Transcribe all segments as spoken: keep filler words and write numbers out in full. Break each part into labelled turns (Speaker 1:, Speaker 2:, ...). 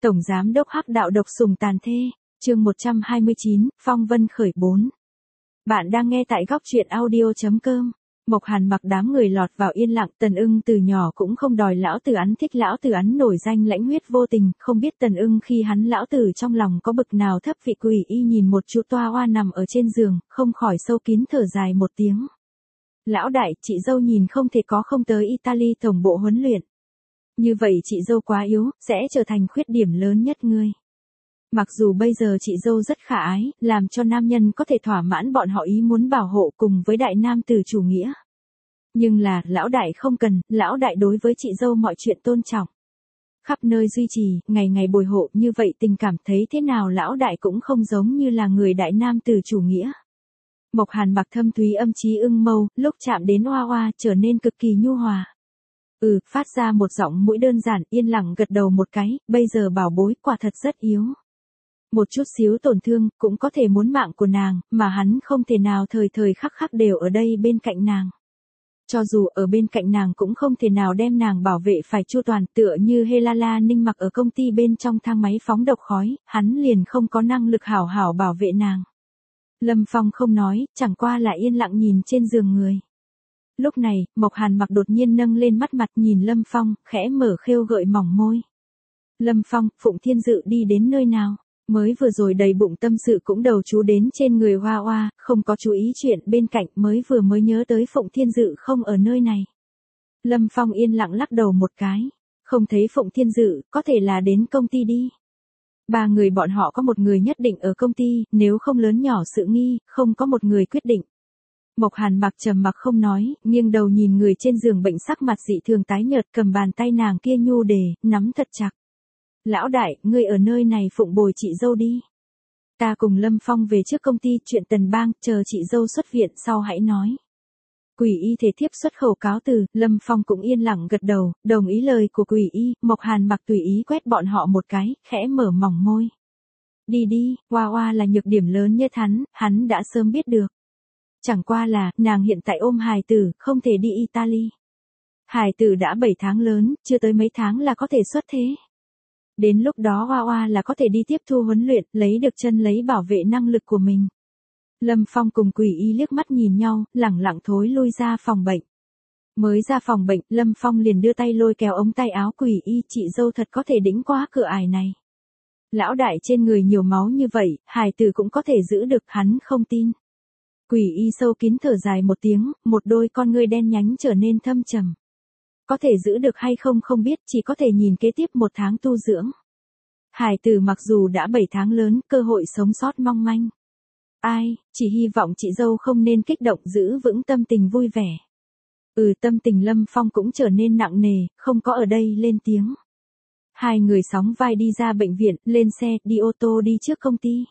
Speaker 1: Tổng Giám đốc Hắc Đạo độc sủng tàn thê, chương một trăm hai mươi chín, Phong Vân khởi bốn. Bạn đang nghe tại góc truyện audio chấm com. Mộc Hàn mặc đám người lọt vào yên lặng, Tần Ưng từ nhỏ cũng không đòi lão tử Ấn thích lão tử Ấn nổi danh lãnh huyết vô tình, không biết Tần Ưng khi hắn lão tử trong lòng có bực nào thấp vị. Quỷ Y nhìn một chú toa hoa nằm ở trên giường, không khỏi sâu kín thở dài một tiếng. Lão đại, chị dâu nhìn không thể có không tới Italy tổng bộ huấn luyện. Như vậy chị dâu quá yếu, sẽ trở thành khuyết điểm lớn nhất ngươi. Mặc dù bây giờ chị dâu rất khả ái, làm cho nam nhân có thể thỏa mãn bọn họ ý muốn bảo hộ cùng với đại nam tử chủ nghĩa. Nhưng là, lão đại không cần, lão đại đối với chị dâu mọi chuyện tôn trọng. Khắp nơi duy trì, ngày ngày bồi hộ, như vậy tình cảm thấy thế nào lão đại cũng không giống như là người đại nam tử chủ nghĩa. Mộc Hàn mặc thâm thúy âm trí ưng mâu, lúc chạm đến Hoa Hoa trở nên cực kỳ nhu hòa. Ừ, phát ra một giọng mũi đơn giản, yên lặng gật đầu một cái, bây giờ bảo bối quả thật rất yếu. Một chút xíu tổn thương, cũng có thể muốn mạng của nàng, mà hắn không thể nào thời thời khắc khắc đều ở đây bên cạnh nàng. Cho dù ở bên cạnh nàng cũng không thể nào đem nàng bảo vệ phải chu toàn, tựa như Helala Ninh mặc ở công ty bên trong thang máy phóng độc khói, hắn liền không có năng lực hảo hảo bảo vệ nàng. Lâm Phong không nói, chẳng qua là yên lặng nhìn trên giường người. Lúc này, Mộc Hàn mặc đột nhiên nâng lên mắt mặt nhìn Lâm Phong, khẽ mở khêu gợi mỏng môi. Lâm Phong, Phụng Thiên Dự đi đến nơi nào? Mới vừa rồi đầy bụng tâm sự cũng đầu chú đến trên người Hoa Hoa, không có chú ý chuyện bên cạnh, mới vừa mới nhớ tới Phụng Thiên Dự không ở nơi này. Lâm Phong yên lặng lắc đầu một cái, không thấy Phụng Thiên Dự, có thể là đến công ty đi. Ba người bọn họ có một người nhất định ở công ty, nếu không lớn nhỏ sự nghi, không có một người quyết định. Mộc Hàn mặc trầm mặc không nói, nghiêng đầu nhìn người trên giường bệnh sắc mặt dị thường tái nhợt, cầm bàn tay nàng kia nhu đề, nắm thật chặt. Lão đại, ngươi ở nơi này phụng bồi chị dâu đi. Ta cùng Lâm Phong về trước công ty, chuyện Tần Bang, chờ chị dâu xuất viện sau hãy nói. Quỷ Y thể thiếp xuất khẩu cáo từ, Lâm Phong cũng yên lặng gật đầu, đồng ý lời của Quỷ Y. Mộc Hàn mặc tùy ý quét bọn họ một cái, khẽ mở mỏng môi. Đi đi, Hoa Hoa là nhược điểm lớn nhất hắn, hắn đã sớm biết được. Chẳng qua là, nàng hiện tại ôm hài tử, không thể đi Italy. Hài tử đã bảy tháng lớn, chưa tới mấy tháng là có thể xuất thế. Đến lúc đó Hoa Hoa là có thể đi tiếp thu huấn luyện, lấy được chân lấy bảo vệ năng lực của mình. Lâm Phong cùng Quỷ Y liếc mắt nhìn nhau, lẳng lặng thối lui ra phòng bệnh. Mới ra phòng bệnh, Lâm Phong liền đưa tay lôi kéo ống tay áo Quỷ Y, chị dâu thật có thể đĩnh qua cửa ải này. Lão đại trên người nhiều máu như vậy, hài tử cũng có thể giữ được, hắn không tin. Quỷ Y sâu kín thở dài một tiếng, một đôi con ngươi đen nhánh trở nên thâm trầm. Có thể giữ được hay không không biết, chỉ có thể nhìn kế tiếp một tháng tu dưỡng. Hải tử mặc dù đã bảy tháng lớn, cơ hội sống sót mong manh. Ai, chỉ hy vọng chị dâu không nên kích động, giữ vững tâm tình vui vẻ. Ừ, tâm tình Lâm Phong cũng trở nên nặng nề, không có ở đây lên tiếng. Hai người sóng vai đi ra bệnh viện, lên xe, đi ô tô đi trước công ty.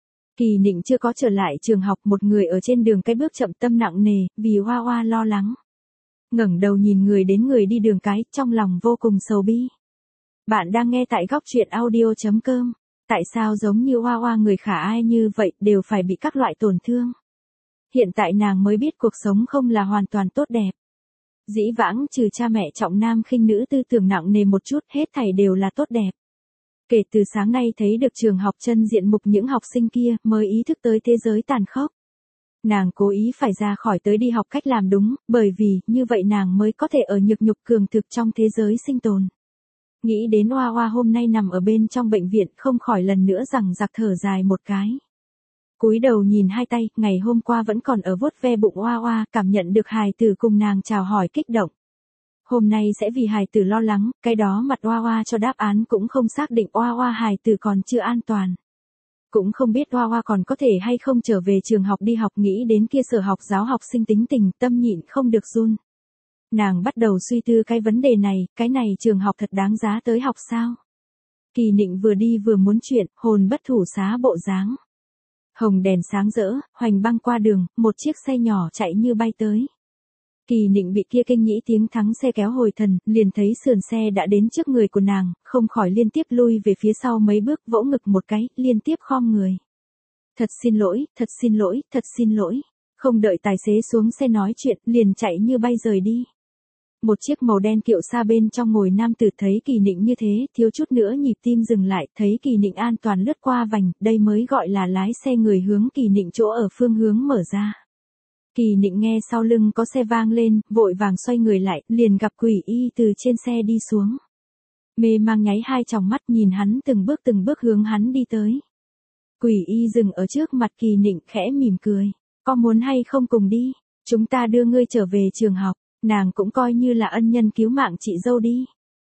Speaker 1: Kỳ Nịnh chưa có trở lại trường học, một người ở trên đường cái bước chậm, tâm nặng nề, vì Hoa Hoa lo lắng. Ngẩng đầu nhìn người đến người đi đường cái, trong lòng vô cùng sầu bi. Bạn đang nghe tại góc truyện audio chấm com. Tại sao giống như Hoa Hoa người khả ai như vậy, đều phải bị các loại tổn thương? Hiện tại nàng mới biết cuộc sống không là hoàn toàn tốt đẹp. Dĩ vãng trừ cha mẹ trọng nam khinh nữ tư tưởng nặng nề một chút, hết thảy đều là tốt đẹp. Kể từ sáng nay thấy được trường học chân diện mục những học sinh kia, mới ý thức tới thế giới tàn khốc. Nàng cố ý phải ra khỏi tới đi học cách làm đúng, bởi vì, như vậy nàng mới có thể ở nhược nhục cường thực trong thế giới sinh tồn. Nghĩ đến Hoa Hoa hôm nay nằm ở bên trong bệnh viện, không khỏi lần nữa rằng giặc thở dài một cái. Cúi đầu nhìn hai tay, ngày hôm qua vẫn còn ở vuốt ve bụng Hoa Hoa, cảm nhận được hài tử cùng nàng chào hỏi kích động. Hôm nay sẽ vì hài tử lo lắng, cái đó mặt Hoa Hoa cho đáp án cũng không xác định, Hoa Hoa hài tử còn chưa an toàn. Cũng không biết Hoa Hoa còn có thể hay không trở về trường học đi học, nghĩ đến kia sở học giáo học sinh tính tình, tâm nhịn không được run. Nàng bắt đầu suy tư cái vấn đề này, cái này trường học thật đáng giá tới học sao? Kỳ Nịnh vừa đi vừa muốn chuyện, hồn bất thủ xá bộ dáng. Hồng đèn sáng rỡ, hoành băng qua đường, một chiếc xe nhỏ chạy như bay tới. Kỳ Nịnh bị kia kinh nhĩ tiếng thắng xe kéo hồi thần, liền thấy sườn xe đã đến trước người của nàng, không khỏi liên tiếp lui về phía sau mấy bước, vỗ ngực một cái, liên tiếp khom người. Thật xin lỗi, thật xin lỗi, thật xin lỗi. Không đợi tài xế xuống xe nói chuyện, liền chạy như bay rời đi. Một chiếc màu đen kiệu xa bên trong ngồi nam tử thấy Kỳ Nịnh như thế, thiếu chút nữa nhịp tim dừng lại, thấy Kỳ Nịnh an toàn lướt qua vành, đây mới gọi là lái xe người hướng Kỳ Nịnh chỗ ở phương hướng mở ra. Kỳ Nịnh nghe sau lưng có xe vang lên, vội vàng xoay người lại, liền gặp Quỷ Y từ trên xe đi xuống. Mê mang nháy hai tròng mắt nhìn hắn từng bước từng bước hướng hắn đi tới. Quỷ Y dừng ở trước mặt Kỳ Nịnh khẽ mỉm cười. Có muốn hay không cùng đi? Chúng ta đưa ngươi trở về trường học, nàng cũng coi như là ân nhân cứu mạng chị dâu đi.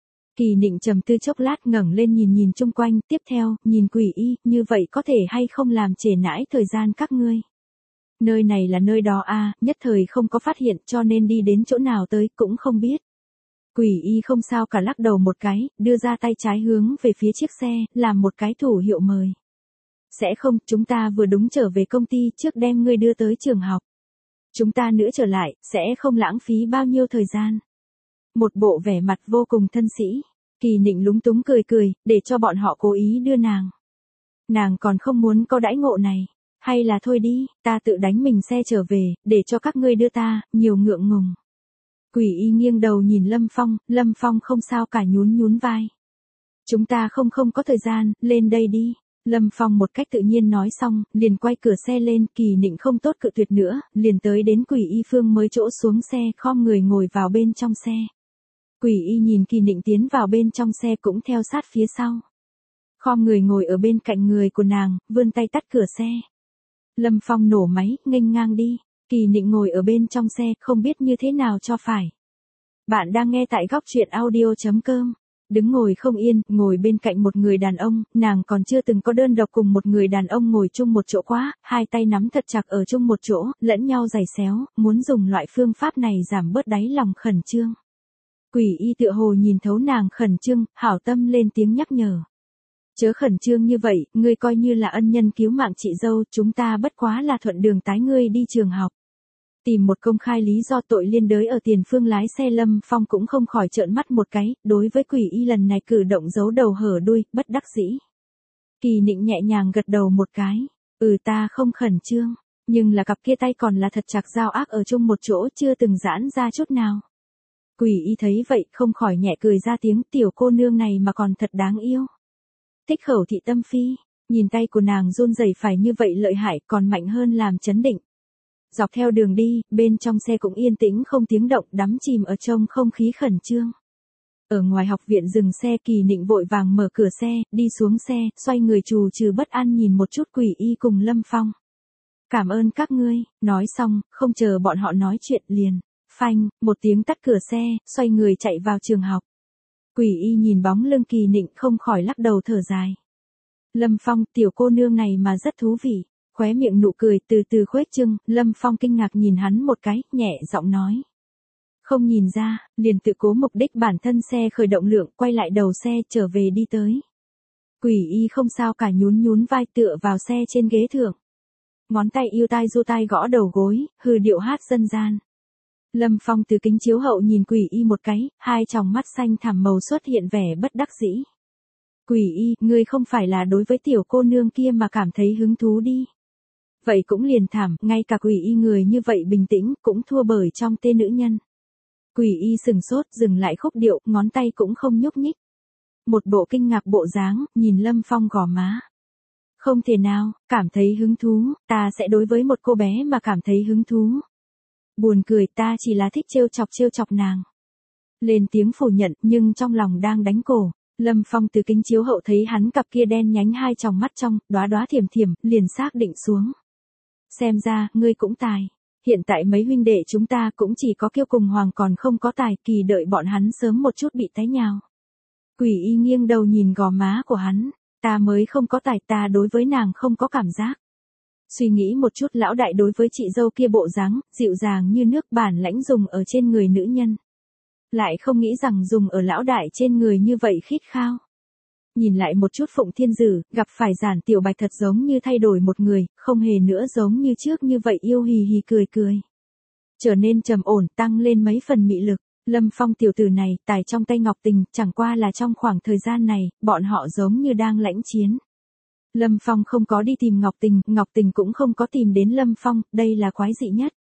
Speaker 1: Kỳ Nịnh trầm tư chốc lát ngẩng lên nhìn nhìn chung quanh, tiếp theo, nhìn Quỷ Y, như vậy có thể hay không làm trễ nãi thời gian các ngươi. Nơi này là nơi đó à, nhất thời không có phát hiện cho nên đi đến chỗ nào tới cũng không biết. Quỷ Y không sao cả lắc đầu một cái, đưa ra tay trái hướng về phía chiếc xe, làm một cái thủ hiệu mời. Sẽ không, chúng ta vừa đúng trở về công ty trước đem ngươi đưa tới trường học. Chúng ta nữa trở lại, sẽ không lãng phí bao nhiêu thời gian. Một bộ vẻ mặt vô cùng thân sĩ. Kỳ Nịnh lúng túng cười cười, để cho bọn họ cố ý đưa nàng. Nàng còn không muốn có đãi ngộ này. Hay là thôi đi, ta tự đánh mình xe trở về, để cho các ngươi đưa ta, nhiều ngượng ngùng. Quỷ Y nghiêng đầu nhìn Lâm Phong, Lâm Phong không sao cả nhún nhún vai. Chúng ta không không có thời gian, lên đây đi. Lâm Phong một cách tự nhiên nói xong, liền quay cửa xe lên, Kỳ Nịnh không tốt cự tuyệt nữa, liền tới đến Quỷ Y phương mới chỗ xuống xe, khom người ngồi vào bên trong xe. Quỷ Y nhìn Kỳ Nịnh tiến vào bên trong xe cũng theo sát phía sau. Khom người ngồi ở bên cạnh người của nàng, vươn tay tắt cửa xe. Lâm Phong nổ máy, nghênh ngang đi. Kỳ Nịnh ngồi ở bên trong xe, không biết như thế nào cho phải. Bạn đang nghe tại góc truyện audio chấm com. Đứng ngồi không yên, ngồi bên cạnh một người đàn ông, nàng còn chưa từng có đơn độc cùng một người đàn ông ngồi chung một chỗ quá, hai tay nắm thật chặt ở chung một chỗ, lẫn nhau giày xéo, muốn dùng loại phương pháp này giảm bớt đáy lòng khẩn trương. Quỷ Y tựa hồ nhìn thấu nàng khẩn trương, hảo tâm lên tiếng nhắc nhở. Chớ khẩn trương như vậy, ngươi coi như là ân nhân cứu mạng chị dâu, chúng ta bất quá là thuận đường tái ngươi đi trường học. Tìm một công khai lý do tội liên đới ở tiền phương lái xe Lâm Phong cũng không khỏi trợn mắt một cái, đối với Quỷ Y lần này cử động giấu đầu hở đuôi, bất đắc dĩ. Kỳ Nịnh nhẹ nhàng gật đầu một cái, ừ ta không khẩn trương, nhưng là cặp kia tay còn là thật chặt dao ác ở chung một chỗ chưa từng giãn ra chút nào. Quỷ Y thấy vậy không khỏi nhẹ cười ra tiếng, tiểu cô nương này mà còn thật đáng yêu. Thích khẩu thị tâm phi, nhìn tay của nàng run rẩy phải như vậy lợi hại còn mạnh hơn làm chấn định. Dọc theo đường đi, bên trong xe cũng yên tĩnh không tiếng động đắm chìm ở trong không khí khẩn trương. Ở ngoài học viện dừng xe Kỳ Nịnh vội vàng mở cửa xe, đi xuống xe, xoay người trù trừ bất an nhìn một chút Quỷ Y cùng Lâm Phong. Cảm ơn các ngươi, nói xong, không chờ bọn họ nói chuyện liền. Phanh, một tiếng tắt cửa xe, xoay người chạy vào trường học. Quỷ Y nhìn bóng lưng Kỳ Nịnh không khỏi lắc đầu thở dài. Lâm Phong, tiểu cô nương này mà rất thú vị. Khóe miệng nụ cười từ từ khuếch trưng, Lâm Phong kinh ngạc nhìn hắn một cái, nhẹ giọng nói. Không nhìn ra, liền tự cố mục đích bản thân xe khởi động lượng, quay lại đầu xe trở về đi tới. Quỷ Y không sao cả nhún nhún vai tựa vào xe trên ghế thượng. Ngón tay yêu tai du tai gõ đầu gối, hừ điệu hát dân gian. Lâm Phong từ kính chiếu hậu nhìn Quỷ Y một cái, hai tròng mắt xanh thẳm màu xuất hiện vẻ bất đắc dĩ. Quỷ Y, ngươi không phải là đối với tiểu cô nương kia mà cảm thấy hứng thú đi. Vậy cũng liền thảm, ngay cả Quỷ Y người như vậy bình tĩnh, cũng thua bởi trong tên nữ nhân. Quỷ Y sừng sốt, dừng lại khúc điệu, ngón tay cũng không nhúc nhích. Một bộ kinh ngạc bộ dáng, nhìn Lâm Phong gò má. Không thể nào, cảm thấy hứng thú, ta sẽ đối với một cô bé mà cảm thấy hứng thú. Buồn cười, ta chỉ là thích trêu chọc trêu chọc nàng. Lên tiếng phủ nhận, nhưng trong lòng đang đánh cổ. Lâm Phong từ kính chiếu hậu thấy hắn cặp kia đen nhánh hai tròng mắt trong, đóa đóa thiểm thiểm, liền xác định xuống. Xem ra, ngươi cũng tài. Hiện tại mấy huynh đệ chúng ta cũng chỉ có Kiêu cùng Hoàng còn không có tài, kỳ đợi bọn hắn sớm một chút bị tái nhào. Quỷ Y nghiêng đầu nhìn gò má của hắn, ta mới không có tài, ta đối với nàng không có cảm giác. Suy nghĩ một chút lão đại đối với chị dâu kia bộ dáng, dịu dàng như nước bản lãnh dùng ở trên người nữ nhân. Lại không nghĩ rằng dùng ở lão đại trên người như vậy khít khao. Nhìn lại một chút Phụng Thiên Dử, gặp phải Giản Tiểu Bạch thật giống như thay đổi một người, không hề nữa giống như trước như vậy yêu hì hì cười cười. Trở nên trầm ổn, tăng lên mấy phần mị lực. Lâm Phong tiểu tử này, tài trong tay Ngọc Tình, chẳng qua là trong khoảng thời gian này, bọn họ giống như đang lãnh chiến. Lâm Phong không có đi tìm Ngọc Tình, Ngọc Tình cũng không có tìm đến Lâm Phong, đây là quái dị nhất.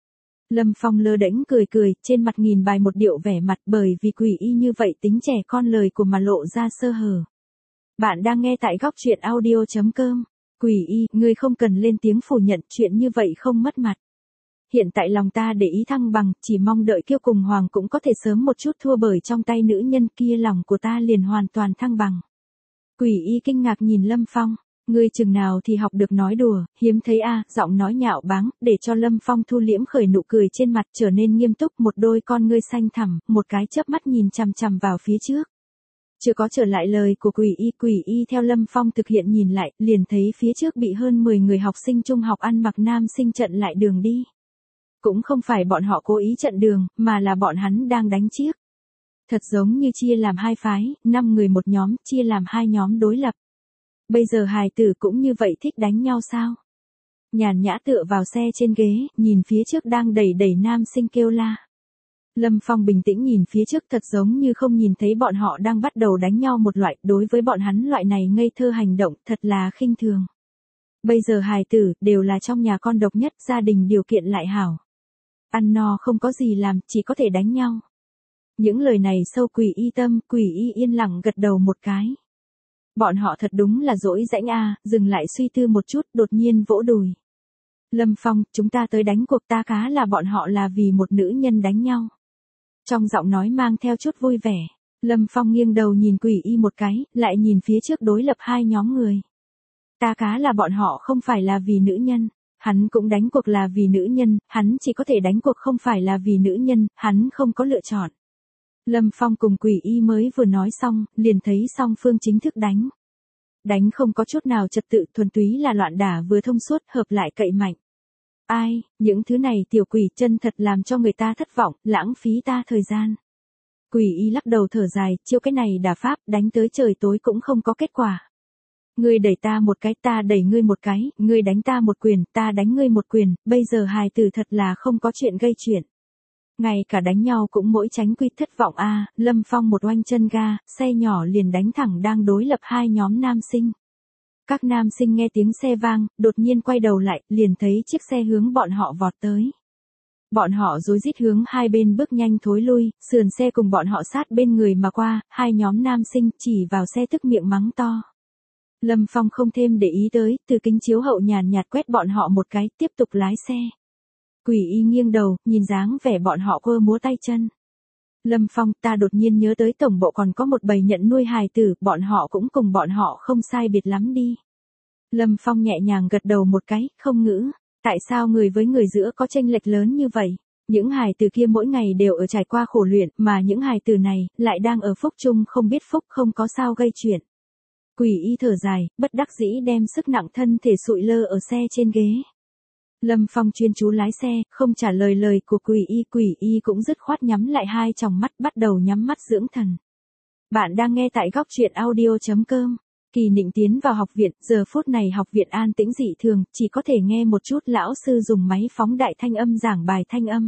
Speaker 1: Lâm Phong lơ đễnh cười cười, trên mặt nghìn bài một điệu vẻ mặt bởi vì Quỷ Y như vậy tính trẻ con lời của mà lộ ra sơ hở. Bạn đang nghe tại góc truyện audio.com. Quỷ Y, ngươi không cần lên tiếng phủ nhận chuyện như vậy không mất mặt. Hiện tại lòng ta để ý thăng bằng, chỉ mong đợi Kiêu cùng Hoàng cũng có thể sớm một chút thua bởi trong tay nữ nhân kia lòng của ta liền hoàn toàn thăng bằng. Quỷ Y kinh ngạc nhìn Lâm Phong. Ngươi chừng nào thì học được nói đùa, hiếm thấy a, à, giọng nói nhạo báng, để cho Lâm Phong thu liễm khởi nụ cười trên mặt trở nên nghiêm túc, một đôi con ngươi xanh thẳm, một cái chớp mắt nhìn chằm chằm vào phía trước. Chưa có trở lại lời của Quỷ Y, Quỷ Y theo Lâm Phong thực hiện nhìn lại, liền thấy phía trước bị hơn mười người học sinh trung học ăn mặc nam sinh chặn lại đường đi. Cũng không phải bọn họ cố ý chặn đường, mà là bọn hắn đang đánh chiếc. Thật giống như chia làm hai phái, năm người một nhóm, chia làm hai nhóm đối lập. Bây giờ hài tử cũng như vậy thích đánh nhau sao? Nhàn nhã tựa vào xe trên ghế, nhìn phía trước đang đẩy đẩy nam sinh kêu la. Lâm Phong bình tĩnh nhìn phía trước thật giống như không nhìn thấy bọn họ đang bắt đầu đánh nhau một loại, đối với bọn hắn loại này ngây thơ hành động thật là khinh thường. Bây giờ hài tử đều là trong nhà con độc nhất, gia đình điều kiện lại hảo. Ăn no không có gì làm, chỉ có thể đánh nhau. Những lời này sâu Quỷ Y tâm, Quỷ Y yên lặng gật đầu một cái. Bọn họ thật đúng là dỗi rãnh a, dừng lại suy tư một chút, đột nhiên vỗ đùi. Lâm Phong, chúng ta tới đánh cuộc ta cá là bọn họ là vì một nữ nhân đánh nhau. Trong giọng nói mang theo chút vui vẻ, Lâm Phong nghiêng đầu nhìn Quỷ Y một cái, lại nhìn phía trước đối lập hai nhóm người. Ta cá là bọn họ không phải là vì nữ nhân, hắn cũng đánh cuộc là vì nữ nhân, hắn chỉ có thể đánh cuộc không phải là vì nữ nhân, hắn không có lựa chọn. Lâm Phong cùng Quỷ Y mới vừa nói xong, liền thấy song phương chính thức đánh. Đánh không có chút nào trật tự, thuần túy là loạn đả vừa thông suốt, hợp lại cậy mạnh. Ai, những thứ này tiểu quỷ chân thật làm cho người ta thất vọng, lãng phí ta thời gian. Quỷ Y lắc đầu thở dài, chiêu cái này đả pháp, đánh tới trời tối cũng không có kết quả. Ngươi đẩy ta một cái, ta đẩy ngươi một cái, ngươi đánh ta một quyền, ta đánh ngươi một quyền, bây giờ hài tử thật là không có chuyện gây chuyện. Ngay cả đánh nhau cũng mỗi tránh quy thất vọng a, à, Lâm Phong một oanh chân ga, xe nhỏ liền đánh thẳng đang đối lập hai nhóm nam sinh. Các nam sinh nghe tiếng xe vang, đột nhiên quay đầu lại, liền thấy chiếc xe hướng bọn họ vọt tới. Bọn họ rối rít hướng hai bên bước nhanh thối lui, sườn xe cùng bọn họ sát bên người mà qua, hai nhóm nam sinh chỉ vào xe tức miệng mắng to. Lâm Phong không thêm để ý tới, từ kính chiếu hậu nhàn nhạt quét bọn họ một cái, tiếp tục lái xe. Quỷ Y nghiêng đầu, nhìn dáng vẻ bọn họ quơ múa tay chân. Lâm Phong, ta đột nhiên nhớ tới tổng bộ còn có một bầy nhận nuôi hài tử, bọn họ cũng cùng bọn họ không sai biệt lắm đi. Lâm Phong nhẹ nhàng gật đầu một cái, không ngữ. Tại sao người với người giữa có chênh lệch lớn như vậy? Những hài tử kia mỗi ngày đều ở trải qua khổ luyện, mà những hài tử này, lại đang ở phúc chung không biết phúc không có sao gây chuyện. Quỷ Y thở dài, bất đắc dĩ đem sức nặng thân thể sụi lơ ở xe trên ghế. Lâm Phong chuyên chú lái xe, không trả lời lời của Quỷ Y, Quỷ Y cũng dứt khoát nhắm lại hai tròng mắt, bắt đầu nhắm mắt dưỡng thần. Bạn đang nghe tại góc truyện audio.com. Kỳ Nịnh tiến vào học viện, giờ phút này học viện an tĩnh dị thường, chỉ có thể nghe một chút lão sư dùng máy phóng đại thanh âm giảng bài thanh âm.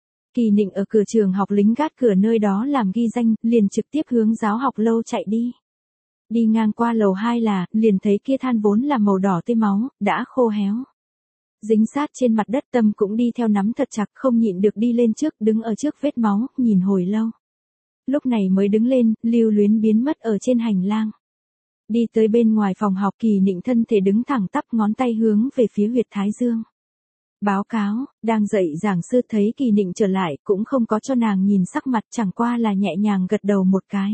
Speaker 1: Kỳ Nịnh ở cửa trường học lính gác cửa nơi đó làm ghi danh, liền trực tiếp hướng giáo học lâu chạy đi. Đi ngang qua lầu hai là, liền thấy kia than vốn là màu đỏ tươi máu, đã khô héo. Dính sát trên mặt đất, tâm cũng đi theo nắm thật chặt, không nhịn được đi lên trước, đứng ở trước vết máu, nhìn hồi lâu. Lúc này mới đứng lên, lưu luyến biến mất ở trên hành lang. Đi tới bên ngoài phòng học, Kỳ Nịnh thân thể đứng thẳng tắp, ngón tay hướng về phía huyệt thái dương. Báo cáo, đang dạy giảng sư thấy Kỳ Nịnh trở lại, cũng không có cho nàng nhìn sắc mặt, chẳng qua là nhẹ nhàng gật đầu một cái.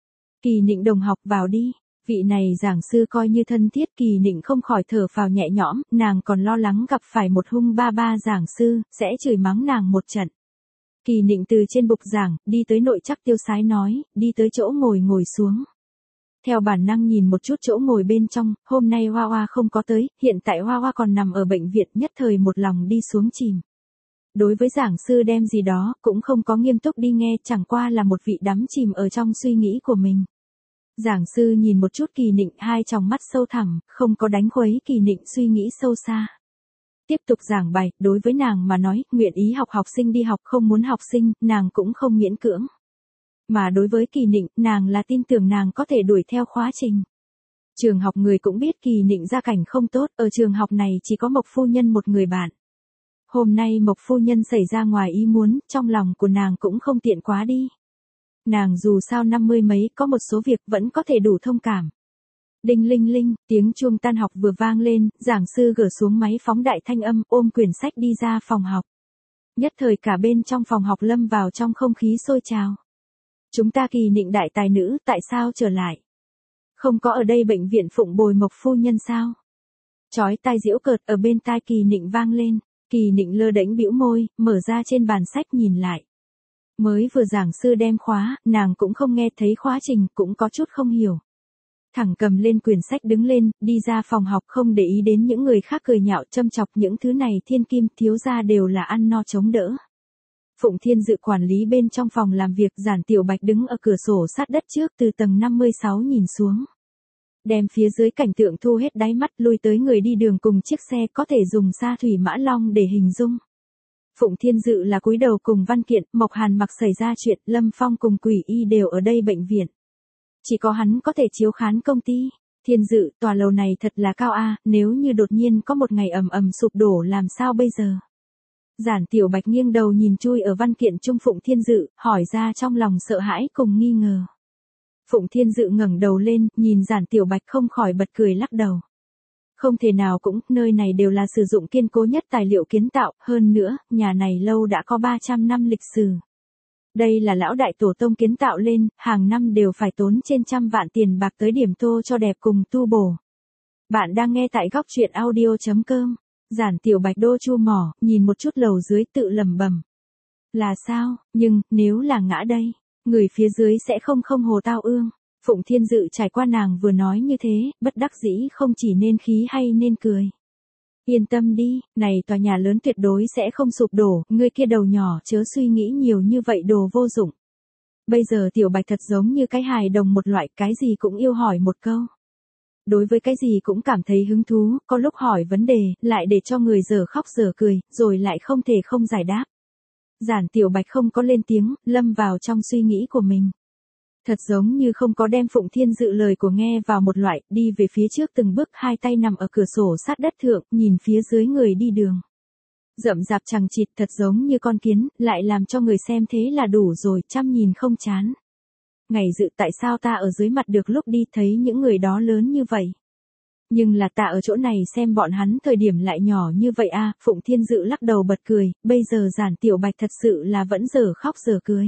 Speaker 1: Kỳ Nịnh đồng học vào đi. Vị này giảng sư coi như thân thiết, Kỳ Nịnh không khỏi thở phào nhẹ nhõm, nàng còn lo lắng gặp phải một hung ba ba giảng sư, sẽ chửi mắng nàng một trận. Kỳ Nịnh từ trên bục giảng, đi tới nội trắc tiêu sái nói, đi tới chỗ ngồi ngồi xuống. Theo bản năng nhìn một chút chỗ ngồi bên trong, hôm nay Hoa Hoa không có tới, hiện tại Hoa Hoa còn nằm ở bệnh viện, nhất thời một lòng đi xuống chìm. Đối với giảng sư đem gì đó, cũng không có nghiêm túc đi nghe, chẳng qua là một vị đắm chìm ở trong suy nghĩ của mình. Giảng sư nhìn một chút Kỳ Nịnh, hai tròng mắt sâu thẳm, không có đánh khuấy Kỳ Nịnh suy nghĩ sâu xa. Tiếp tục giảng bài, đối với nàng mà nói, nguyện ý học học sinh đi học, không muốn học sinh, nàng cũng không miễn cưỡng. Mà đối với Kỳ Nịnh, nàng là tin tưởng nàng có thể đuổi theo khóa trình. Trường học người cũng biết Kỳ Nịnh gia cảnh không tốt, ở trường học này chỉ có Mộc phu nhân một người bạn. Hôm nay Mộc phu nhân xảy ra ngoài ý muốn, trong lòng của nàng cũng không tiện quá đi. Nàng dù sao năm mươi mấy, có một số việc vẫn có thể đủ thông cảm. Đinh linh linh, tiếng chuông tan học vừa vang lên, giảng sư gỡ xuống máy phóng đại thanh âm, ôm quyển sách đi ra phòng học. Nhất thời cả bên trong phòng học lâm vào trong không khí sôi trào. Chúng ta kỳ nịnh đại tài nữ, tại sao trở lại? Không có ở đây bệnh viện phụng bồi Mộc phu nhân sao? Chói tai giễu cợt ở bên tai Kỳ Nịnh vang lên, Kỳ Nịnh lơ đễnh bĩu môi, mở ra trên bàn sách nhìn lại. Mới vừa giảng sư đem khóa, nàng cũng không nghe thấy khóa trình, cũng có chút không hiểu. Thẳng cầm lên quyển sách đứng lên, đi ra phòng học không để ý đến những người khác cười nhạo châm chọc những thứ này thiên kim thiếu gia đều là ăn no chống đỡ. Phụng Thiên Dự quản lý bên trong phòng làm việc, Giản Tiểu Bạch đứng ở cửa sổ sát đất trước từ tầng năm mươi sáu nhìn xuống. Đem phía dưới cảnh tượng thu hết đáy mắt, lui tới người đi đường cùng chiếc xe có thể dùng sa thủy mã long để hình dung. Phụng Thiên Dự là cúi đầu cùng văn kiện, Mộc Hàn Mặc xảy ra chuyện, Lâm Phong cùng Quỷ Y đều ở đây bệnh viện. Chỉ có hắn có thể chiếu khán công ty. Thiên Dự, tòa lầu này thật là cao a, nếu như đột nhiên có một ngày ầm ầm sụp đổ làm sao bây giờ? Giản Tiểu Bạch nghiêng đầu nhìn chui ở văn kiện trung Phụng Thiên Dự, hỏi ra trong lòng sợ hãi cùng nghi ngờ. Phụng Thiên Dự ngẩng đầu lên, nhìn Giản Tiểu Bạch không khỏi bật cười lắc đầu. Không thể nào cũng, nơi này đều là sử dụng kiên cố nhất tài liệu kiến tạo, hơn nữa, nhà này lâu đã có ba trăm năm lịch sử. Đây là lão đại tổ tông kiến tạo lên, hàng năm đều phải tốn trên trăm vạn tiền bạc tới điểm tô cho đẹp cùng tu bổ. Bạn đang nghe tại góc truyện audio chấm com. Giản Tiểu Bạch đô chu mỏ, nhìn một chút lầu dưới tự lẩm bẩm. Là sao, nhưng, nếu là ngã đây, người phía dưới sẽ không không hồ tao ương. Phụng Thiên Dự trải qua nàng vừa nói như thế, bất đắc dĩ không chỉ nên khí hay nên cười. Yên tâm đi, này tòa nhà lớn tuyệt đối sẽ không sụp đổ, ngươi kia đầu nhỏ chớ suy nghĩ nhiều như vậy đồ vô dụng. Bây giờ Tiểu Bạch thật giống như cái hài đồng một loại, cái gì cũng yêu hỏi một câu. Đối với cái gì cũng cảm thấy hứng thú, có lúc hỏi vấn đề, lại để cho người giờ khóc giờ cười, rồi lại không thể không giải đáp. Giản Tiểu Bạch không có lên tiếng, lâm vào trong suy nghĩ của mình. Thật giống như không có đem Phụng Thiên Dự lời của nghe vào một loại, đi về phía trước từng bước, hai tay nằm ở cửa sổ sát đất thượng, nhìn phía dưới người đi đường. Rậm rạp chằng chịt thật giống như con kiến, lại làm cho người xem thế là đủ rồi, chăm nhìn không chán. Ngày Dự tại sao ta ở dưới mặt được lúc đi thấy những người đó lớn như vậy? Nhưng là ta ở chỗ này xem bọn hắn thời điểm lại nhỏ như vậy a. Phụng Thiên Dự lắc đầu bật cười, bây giờ Giản Tiểu Bạch thật sự là vẫn giờ khóc giờ cười.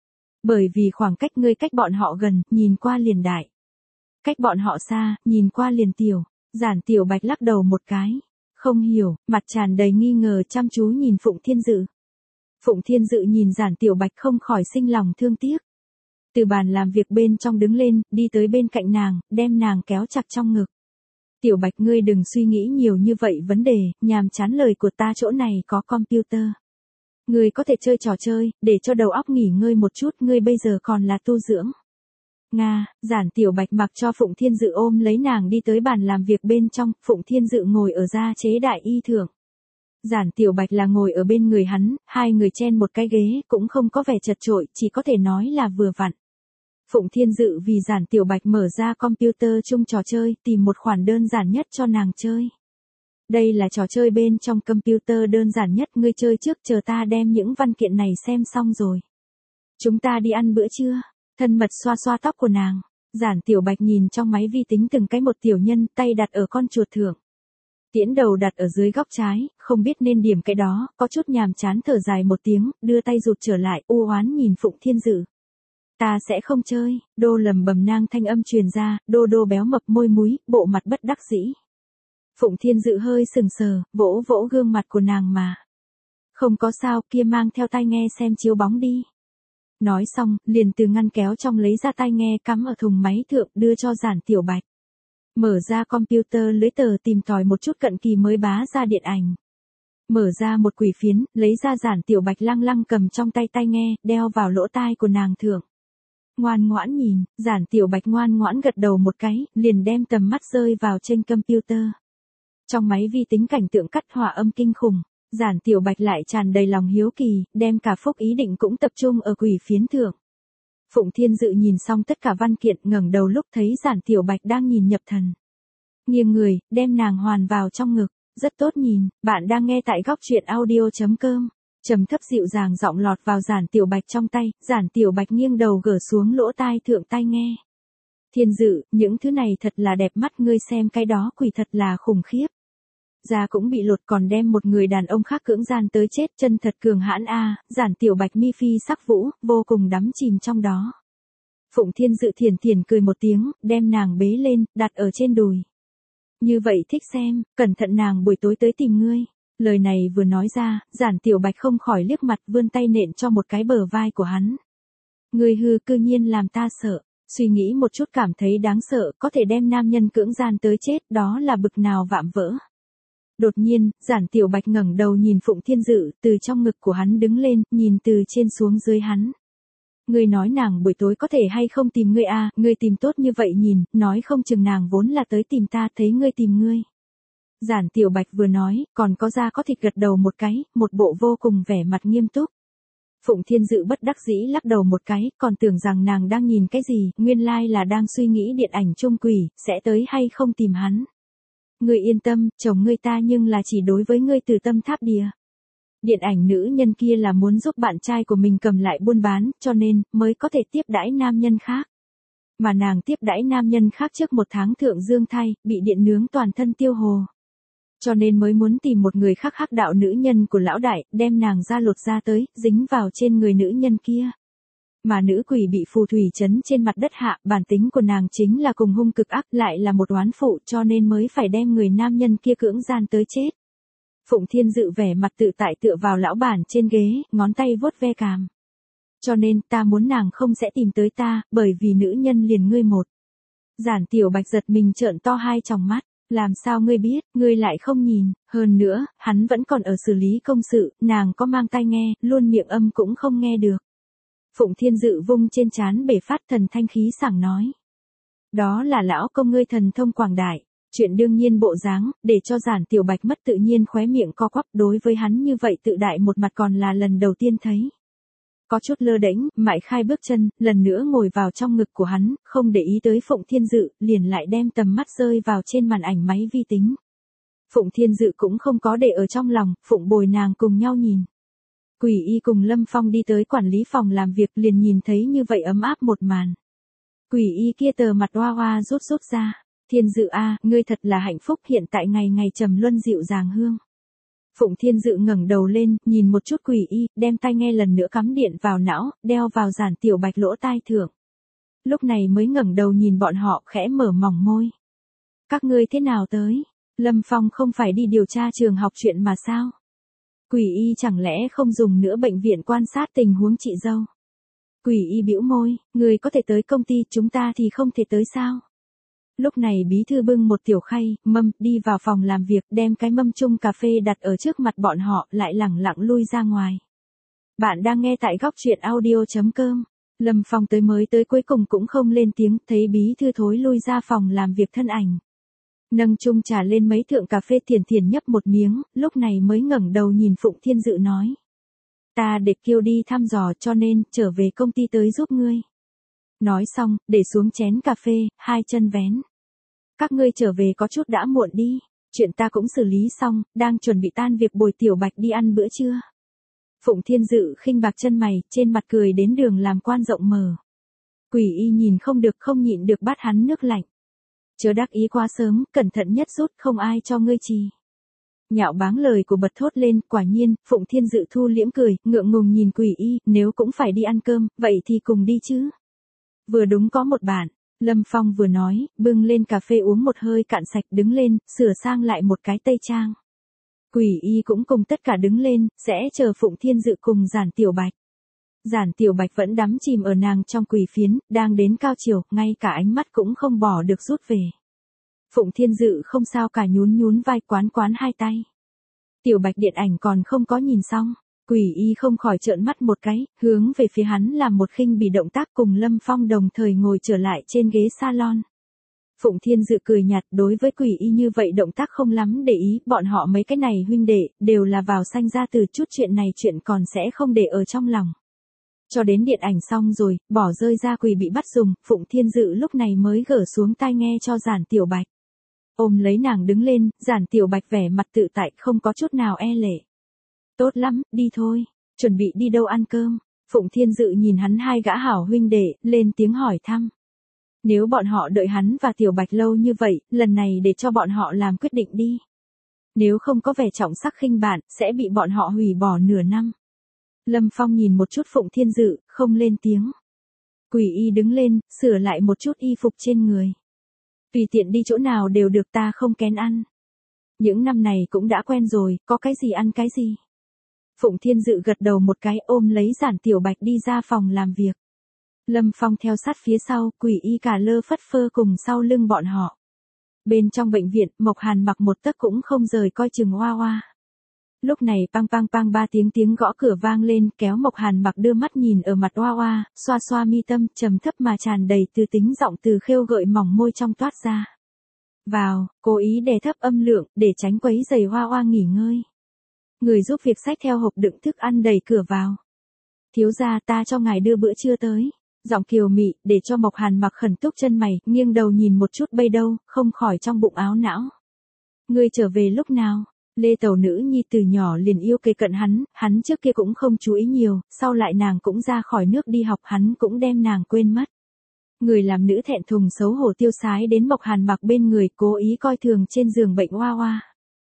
Speaker 1: Bởi vì khoảng cách ngươi cách bọn họ gần, nhìn qua liền đại. Cách bọn họ xa, nhìn qua liền tiểu. Giản Tiểu Bạch lắc đầu một cái. Không hiểu, mặt tràn đầy nghi ngờ chăm chú nhìn Phụng Thiên Dự. Phụng Thiên Dự nhìn Giản Tiểu Bạch không khỏi sinh lòng thương tiếc. Từ bàn làm việc bên trong đứng lên, đi tới bên cạnh nàng, đem nàng kéo chặt trong ngực. Tiểu Bạch ngươi đừng suy nghĩ nhiều như vậy vấn đề, nhàm chán lời của ta chỗ này có computer. Ngươi có thể chơi trò chơi, để cho đầu óc nghỉ ngơi một chút, ngươi bây giờ còn là tu dưỡng. Nga, Giản Tiểu Bạch mặc cho Phụng Thiên Dự ôm lấy nàng đi tới bàn làm việc bên trong, Phụng Thiên Dự ngồi ở gia chế đại y thượng. Giản Tiểu Bạch là ngồi ở bên người hắn, hai người chen một cái ghế, cũng không có vẻ chật chội, chỉ có thể nói là vừa vặn. Phụng Thiên Dự vì Giản Tiểu Bạch mở ra computer chung trò chơi, tìm một khoản đơn giản nhất cho nàng chơi. Đây là trò chơi bên trong computer đơn giản nhất, ngươi chơi trước chờ ta đem những văn kiện này xem xong rồi. Chúng ta đi ăn bữa trưa. Thân mật xoa xoa tóc của nàng. Giản Tiểu Bạch nhìn trong máy vi tính từng cái một tiểu nhân, tay đặt ở con chuột thượng. Tiễn đầu đặt ở dưới góc trái, không biết nên điểm cái đó, có chút nhàm chán thở dài một tiếng, đưa tay rụt trở lại, u oán nhìn Phụng Thiên Dự. Ta sẽ không chơi, đô lầm bầm nang thanh âm truyền ra, đô đô béo mập môi múi, bộ mặt bất đắc dĩ. Phụng Thiên Dự hơi sừng sờ, vỗ vỗ gương mặt của nàng mà. Không có sao, kia mang theo tai nghe xem chiếu bóng đi. Nói xong, liền từ ngăn kéo trong lấy ra tai nghe cắm ở thùng máy thượng đưa cho Giản Tiểu Bạch. Mở ra computer lưới tờ tìm tòi một chút cận kỳ mới bá ra điện ảnh. Mở ra một quỷ phiến, lấy ra Giản Tiểu Bạch lăng lăng cầm trong tay tai nghe, đeo vào lỗ tai của nàng thượng. Ngoan ngoãn nhìn, Giản Tiểu Bạch ngoan ngoãn gật đầu một cái, liền đem tầm mắt rơi vào trên computer. Trong máy vi tính cảnh tượng cắt hòa âm kinh khủng, Giản Tiểu Bạch lại tràn đầy lòng hiếu kỳ, đem cả phúc ý định cũng tập trung ở quỷ phiến thượng. Phụng Thiên Dự nhìn xong tất cả văn kiện, ngẩng đầu lúc thấy Giản Tiểu Bạch đang nhìn nhập thần. Nghiêng người, đem nàng hoàn vào trong ngực. Rất tốt nhìn, bạn đang nghe tại góc truyện audio.com. Trầm thấp dịu dàng giọng lọt vào Giản Tiểu Bạch trong tay, Giản Tiểu Bạch nghiêng đầu gỡ xuống lỗ tai thượng tai nghe. Thiên Dự, những thứ này thật là đẹp mắt, ngươi xem cái đó quỷ thật là khủng khiếp. Da cũng bị lột còn đem một người đàn ông khác cưỡng gian tới chết, chân thật cường hãn a. Giản Tiểu Bạch mi phi sắc vũ, vô cùng đắm chìm trong đó. Phụng Thiên Dự thiền thiền cười một tiếng, đem nàng bế lên, đặt ở trên đùi. Như vậy thích xem, cẩn thận nàng buổi tối tới tìm ngươi. Lời này vừa nói ra, Giản Tiểu Bạch không khỏi liếc mặt vươn tay nện cho một cái bờ vai của hắn. Ngươi hư cư nhiên làm ta sợ, suy nghĩ một chút cảm thấy đáng sợ, có thể đem nam nhân cưỡng gian tới chết, đó là bực nào vạm vỡ. Đột nhiên, Giản Tiểu Bạch ngẩng đầu nhìn Phụng Thiên Dự, từ trong ngực của hắn đứng lên, nhìn từ trên xuống dưới hắn. Ngươi nói nàng buổi tối có thể hay không tìm ngươi a, ngươi tìm tốt như vậy nhìn, nói không chừng nàng vốn là tới tìm ta, thấy ngươi tìm ngươi. Giản Tiểu Bạch vừa nói, còn có da có thịt gật đầu một cái, một bộ vô cùng vẻ mặt nghiêm túc. Phụng Thiên Dự bất đắc dĩ lắc đầu một cái, còn tưởng rằng nàng đang nhìn cái gì, nguyên lai là đang suy nghĩ điện ảnh chung quỷ, sẽ tới hay không tìm hắn. Ngươi yên tâm, chồng ngươi ta nhưng là chỉ đối với ngươi từ tâm tháp đìa. Điện ảnh nữ nhân kia là muốn giúp bạn trai của mình cầm lại buôn bán, cho nên, mới có thể tiếp đãi nam nhân khác. Mà nàng tiếp đãi nam nhân khác trước một tháng thượng dương thai, bị điện nướng toàn thân tiêu hồ. Cho nên mới muốn tìm một người khác hắc đạo nữ nhân của lão đại, đem nàng ra lột ra tới, dính vào trên người nữ nhân kia. Mà nữ quỷ bị phù thủy trấn trên mặt đất hạ, bản tính của nàng chính là cùng hung cực ác, lại là một oán phụ, cho nên mới phải đem người nam nhân kia cưỡng gian tới chết. Phụng Thiên Dự vẻ mặt tự tại tựa vào lão bản trên ghế, ngón tay vuốt ve cằm. Cho nên ta muốn nàng không sẽ tìm tới ta, bởi vì nữ nhân liền ngươi một. Giản Tiểu Bạch giật mình trợn to hai tròng mắt, làm sao ngươi biết, ngươi lại không nhìn, hơn nữa, hắn vẫn còn ở xử lý công sự, nàng có mang tai nghe, luôn miệng âm cũng không nghe được. Phụng Thiên Dự vung trên trán bể phát thần thanh khí sảng nói. Đó là lão công ngươi thần thông quảng đại. Chuyện đương nhiên bộ dáng, để cho Giản Tiểu Bạch mất tự nhiên khóe miệng co quắp, đối với hắn như vậy tự đại một mặt còn là lần đầu tiên thấy. Có chút lơ đễnh, mại khai bước chân, lần nữa ngồi vào trong ngực của hắn, không để ý tới Phụng Thiên Dự, liền lại đem tầm mắt rơi vào trên màn ảnh máy vi tính. Phụng Thiên Dự cũng không có để ở trong lòng, Phụng Bồi nàng cùng nhau nhìn. Quỷ Y cùng Lâm Phong đi tới quản lý phòng làm việc liền nhìn thấy như vậy ấm áp một màn. Quỷ Y kia tờ mặt hoa hoa rút rút ra. Thiên Dự a, ngươi thật là hạnh phúc, hiện tại ngày ngày trầm luân dịu dàng hương. Phụng Thiên Dự ngẩng đầu lên, nhìn một chút Quỷ Y, đem tai nghe lần nữa cắm điện vào não, đeo vào Giản Tiểu Bạch lỗ tai thượng. Lúc này mới ngẩng đầu nhìn bọn họ, khẽ mở mỏng môi. Các ngươi thế nào tới? Lâm Phong không phải đi điều tra trường học chuyện mà sao? Quỷ Y chẳng lẽ không dùng nữa bệnh viện quan sát tình huống chị dâu? Quỷ Y bĩu môi, người có thể tới công ty, chúng ta thì không thể tới sao? Lúc này bí thư bưng một tiểu khay, mâm, đi vào phòng làm việc, đem cái mâm chung cà phê đặt ở trước mặt bọn họ, lại lẳng lặng lui ra ngoài. Bạn đang nghe tại góc truyện audio.com. Lâm Phong tới mới tới cuối cùng cũng không lên tiếng, thấy bí thư thối lui ra phòng làm việc thân ảnh. Nâng chung trà lên mấy thượng cà phê, thiền thiền nhấp một miếng, lúc này mới ngẩng đầu nhìn Phụng Thiên Dự nói. Ta để kêu đi thăm dò, cho nên, trở về công ty tới giúp ngươi. Nói xong, để xuống chén cà phê, hai chân vén. Các ngươi trở về có chút đã muộn đi, chuyện ta cũng xử lý xong, đang chuẩn bị tan việc bồi Tiểu Bạch đi ăn bữa trưa. Phụng Thiên Dự khinh bạc chân mày, trên mặt cười đến đường làm quan rộng mở. Quỷ Y nhìn không được không nhịn được bắt hắn nước lạnh. Chớ đắc ý quá sớm, cẩn thận nhất rút, không ai cho ngươi trì. Nhạo báng lời của bật thốt lên, quả nhiên, Phụng Thiên Dự thu liễm cười, ngượng ngùng nhìn Quỷ Y, nếu cũng phải đi ăn cơm, vậy thì cùng đi chứ. Vừa đúng có một bạn. Lâm Phong vừa nói, bưng lên cà phê uống một hơi cạn sạch, đứng lên, sửa sang lại một cái tây trang. Quỷ Y cũng cùng tất cả đứng lên, sẽ chờ Phụng Thiên Dự cùng Giản Tiểu Bạch. Giản Tiểu Bạch vẫn đắm chìm ở nàng trong quỷ phiến, đang đến cao chiều, ngay cả ánh mắt cũng không bỏ được rút về. Phụng Thiên Dự không sao cả, nhún nhún vai, quán quán hai tay. Tiểu Bạch điện ảnh còn không có nhìn xong. Quỷ Y không khỏi trợn mắt một cái, hướng về phía hắn làm một khinh bỉ động tác, cùng Lâm Phong đồng thời ngồi trở lại trên ghế salon. Phụng Thiên Dự cười nhạt, đối với Quỷ Y như vậy động tác không lắm để ý, bọn họ mấy cái này huynh đệ, đều là vào sanh ra từ chút chuyện này, chuyện còn sẽ không để ở trong lòng. Cho đến điện ảnh xong rồi, bỏ rơi ra quỷ bị bắt dùng, Phụng Thiên Dự lúc này mới gỡ xuống tai nghe cho Giản Tiểu Bạch. ôm lấy nàng đứng lên, Giản Tiểu Bạch vẻ mặt tự tại không có chút nào e lệ. Tốt lắm, đi thôi, chuẩn bị đi đâu ăn cơm. Phụng Thiên Dự nhìn hắn hai gã hảo huynh đệ, lên tiếng hỏi thăm. Nếu bọn họ đợi hắn và Tiểu Bạch lâu như vậy, lần này để cho bọn họ làm quyết định đi. Nếu không có vẻ trọng sắc khinh bạn, sẽ bị bọn họ hủy bỏ nửa năm. Lâm Phong nhìn một chút Phụng Thiên Dự, không lên tiếng. Quỷ y đứng lên, sửa lại một chút y phục trên người. Tùy tiện đi chỗ nào đều được, ta không kén ăn. Những năm này cũng đã quen rồi, có cái gì ăn cái gì. Phụng Thiên Dự gật đầu một cái, ôm lấy Giản Tiểu Bạch đi ra phòng làm việc. Lâm Phong theo sát phía sau, quỷ y cả lơ phất phơ cùng sau lưng bọn họ. Bên trong bệnh viện, Mộc Hàn mặc một tấc cũng không rời coi chừng Hoa Hoa. Lúc này pang pang pang ba tiếng tiếng gõ cửa vang lên, kéo Mộc Hàn mặc đưa mắt nhìn ở mặt Hoa Hoa, xoa xoa mi tâm, trầm thấp mà tràn đầy từ tính giọng từ khêu gợi mỏng môi trong toát ra. Vào, cố ý đè thấp âm lượng, để tránh quấy rầy Hoa Hoa nghỉ ngơi. Người giúp việc xách theo hộp đựng thức ăn đẩy cửa vào. Thiếu gia, ta cho ngài đưa bữa trưa tới. Giọng kiều mị, để cho Mộc Hàn mặc khẩn túc chân mày, nghiêng đầu nhìn một chút bây đâu, không khỏi trong bụng áo não. Ngươi trở về lúc nào? Lê Tẩu nữ nhi từ nhỏ liền yêu kề cận hắn, hắn trước kia cũng không chú ý nhiều, sau lại nàng cũng ra khỏi nước đi học, hắn cũng đem nàng quên mất. Người làm nữ thẹn thùng xấu hổ tiêu sái đến Mộc Hàn mặc bên người, cố ý coi thường trên giường bệnh Hoa Hoa.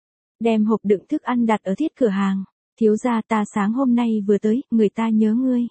Speaker 1: Đem hộp đựng thức ăn đặt ở thiết cửa hàng. Thiếu gia, ta sáng hôm nay vừa tới, người ta nhớ ngươi.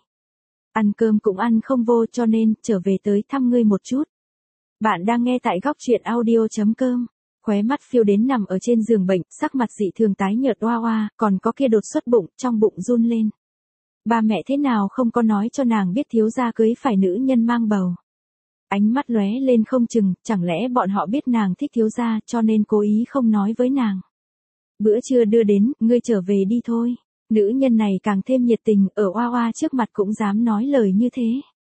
Speaker 1: Ăn cơm cũng ăn không vô, cho nên trở về tới thăm ngươi một chút. Bạn đang nghe tại góc truyện audio chấm com. Khóe mắt phiêu đến nằm ở trên giường bệnh, sắc mặt dị thường tái nhợt Hoa Hoa, còn có kia đột xuất bụng, trong bụng run lên. Ba mẹ thế nào không có nói cho nàng biết thiếu gia cưới phải nữ nhân mang bầu. Ánh mắt lóe lên không chừng, chẳng lẽ bọn họ biết nàng thích thiếu gia cho nên cố ý không nói với nàng. Bữa trưa đưa đến, ngươi trở về đi thôi. Nữ nhân này càng thêm nhiệt tình, ở Hoa Hoa trước mặt cũng dám nói lời như thế.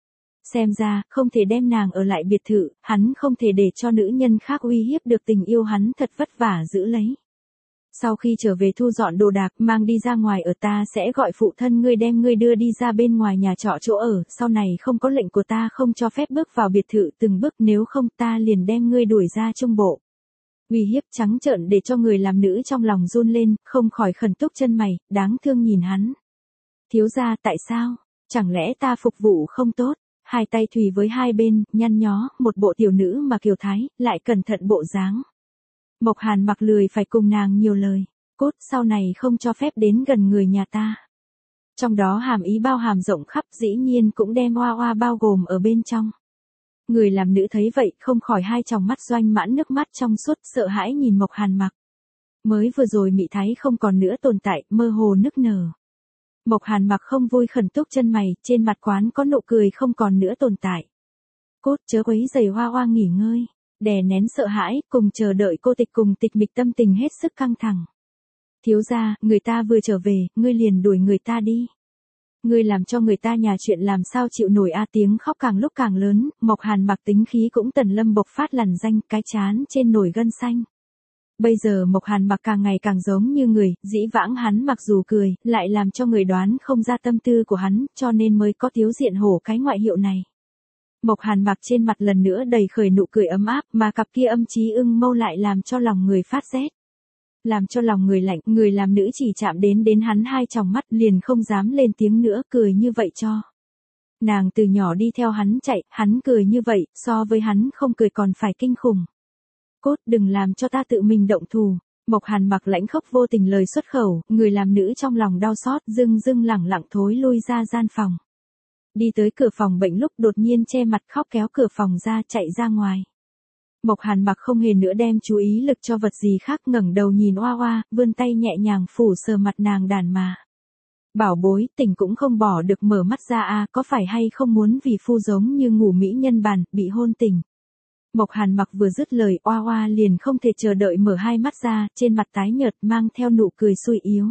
Speaker 1: Xem ra, không thể đem nàng ở lại biệt thự, hắn không thể để cho nữ nhân khác uy hiếp được tình yêu hắn thật vất vả giữ lấy. Sau khi trở về thu dọn đồ đạc, mang đi ra ngoài ở, ta sẽ gọi phụ thân ngươi đem ngươi đưa đi ra bên ngoài nhà trọ chỗ ở, sau này không có lệnh của ta không cho phép bước vào biệt thự từng bước, nếu không ta liền đem ngươi đuổi ra trung bộ. Uy hiếp trắng trợn để cho người làm nữ trong lòng run lên, không khỏi khẩn túc chân mày, đáng thương nhìn hắn. Thiếu gia, tại sao? Chẳng lẽ ta phục vụ không tốt? Hai tay thùy với hai bên, nhăn nhó, một bộ tiểu nữ mà kiều thái, lại cẩn thận bộ dáng. Mộc Hàn mặc lười phải cùng nàng nhiều lời. Cốt, sau này không cho phép đến gần người nhà ta. Trong đó hàm ý bao hàm rộng khắp, dĩ nhiên cũng đem Hoa Hoa bao gồm ở bên trong. Người làm nữ thấy vậy, không khỏi hai tròng mắt doanh mãn nước mắt trong suốt, sợ hãi nhìn Mộc Hàn mặc. Mới vừa rồi mị thái không còn nữa tồn tại, mơ hồ nức nở. Mộc Hàn mặc không vui khẩn túc chân mày, trên mặt quán có nụ cười không còn nữa tồn tại. Cốt, chớ quấy rầy Hoa Hoa nghỉ ngơi, đè nén sợ hãi, cùng chờ đợi cô tịch cùng tịch mịch tâm tình hết sức căng thẳng. Thiếu gia, người ta vừa trở về, ngươi liền đuổi người ta đi. Ngươi làm cho người ta nhà chuyện làm sao chịu nổi a. Tiếng khóc càng lúc càng lớn, Mộc Hàn mặc tính khí cũng tần lâm bộc phát lằn danh, cái chán trên nổi gân xanh. Bây giờ Mộc Hàn mặc càng ngày càng giống như người, dĩ vãng hắn mặc dù cười, lại làm cho người đoán không ra tâm tư của hắn, cho nên mới có thiếu diện hổ cái ngoại hiệu này. Mộc Hàn mặc trên mặt lần nữa đầy khởi nụ cười ấm áp, mà cặp kia âm chí ưng mâu lại làm cho lòng người phát rét. Làm cho lòng người lạnh, người làm nữ chỉ chạm đến đến hắn hai tròng mắt liền không dám lên tiếng nữa, cười như vậy cho. Nàng từ nhỏ đi theo hắn chạy, hắn cười như vậy, so với hắn không cười còn phải kinh khủng. Cốt, đừng làm cho ta tự mình động thủ. Mộc Hàn mặc lãnh khốc vô tình lời xuất khẩu, người làm nữ trong lòng đau xót, dưng dưng lẳng lặng thối lui ra gian phòng. Đi tới cửa phòng bệnh lúc đột nhiên che mặt khóc kéo cửa phòng ra chạy ra ngoài. Mộc Hàn mặc không hề nữa đem chú ý lực cho vật gì khác, ngẩng đầu nhìn Hoa Hoa, vươn tay nhẹ nhàng phủ sờ mặt nàng đàn mà. Bảo bối, tỉnh cũng không bỏ được mở mắt ra a, có phải hay không muốn vì phu giống như ngủ mỹ nhân bàn, bị hôn tỉnh. Mộc Hàn mặc vừa dứt lời, Hoa Hoa liền không thể chờ đợi mở hai mắt ra, trên mặt tái nhợt mang theo nụ cười xui yếu.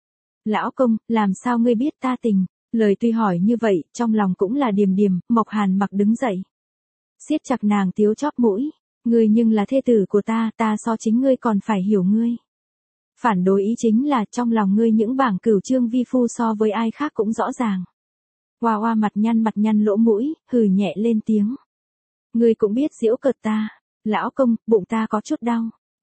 Speaker 1: Lão công, làm sao ngươi biết ta tình? Lời tuy hỏi như vậy, trong lòng cũng là điềm điềm. Mộc Hàn mặc đứng dậy, siết chặt nàng tiếu chóp mũi. Ngươi nhưng là thê tử của ta, ta so chính ngươi còn phải hiểu ngươi. Phản đối ý chính là trong lòng ngươi những bảng cửu trương vi phu so với ai khác cũng rõ ràng. Hoa Hoa mặt nhăn mặt nhăn lỗ mũi, hừ nhẹ lên tiếng. Ngươi cũng biết giễu cợt ta. Lão công, bụng ta có chút đau.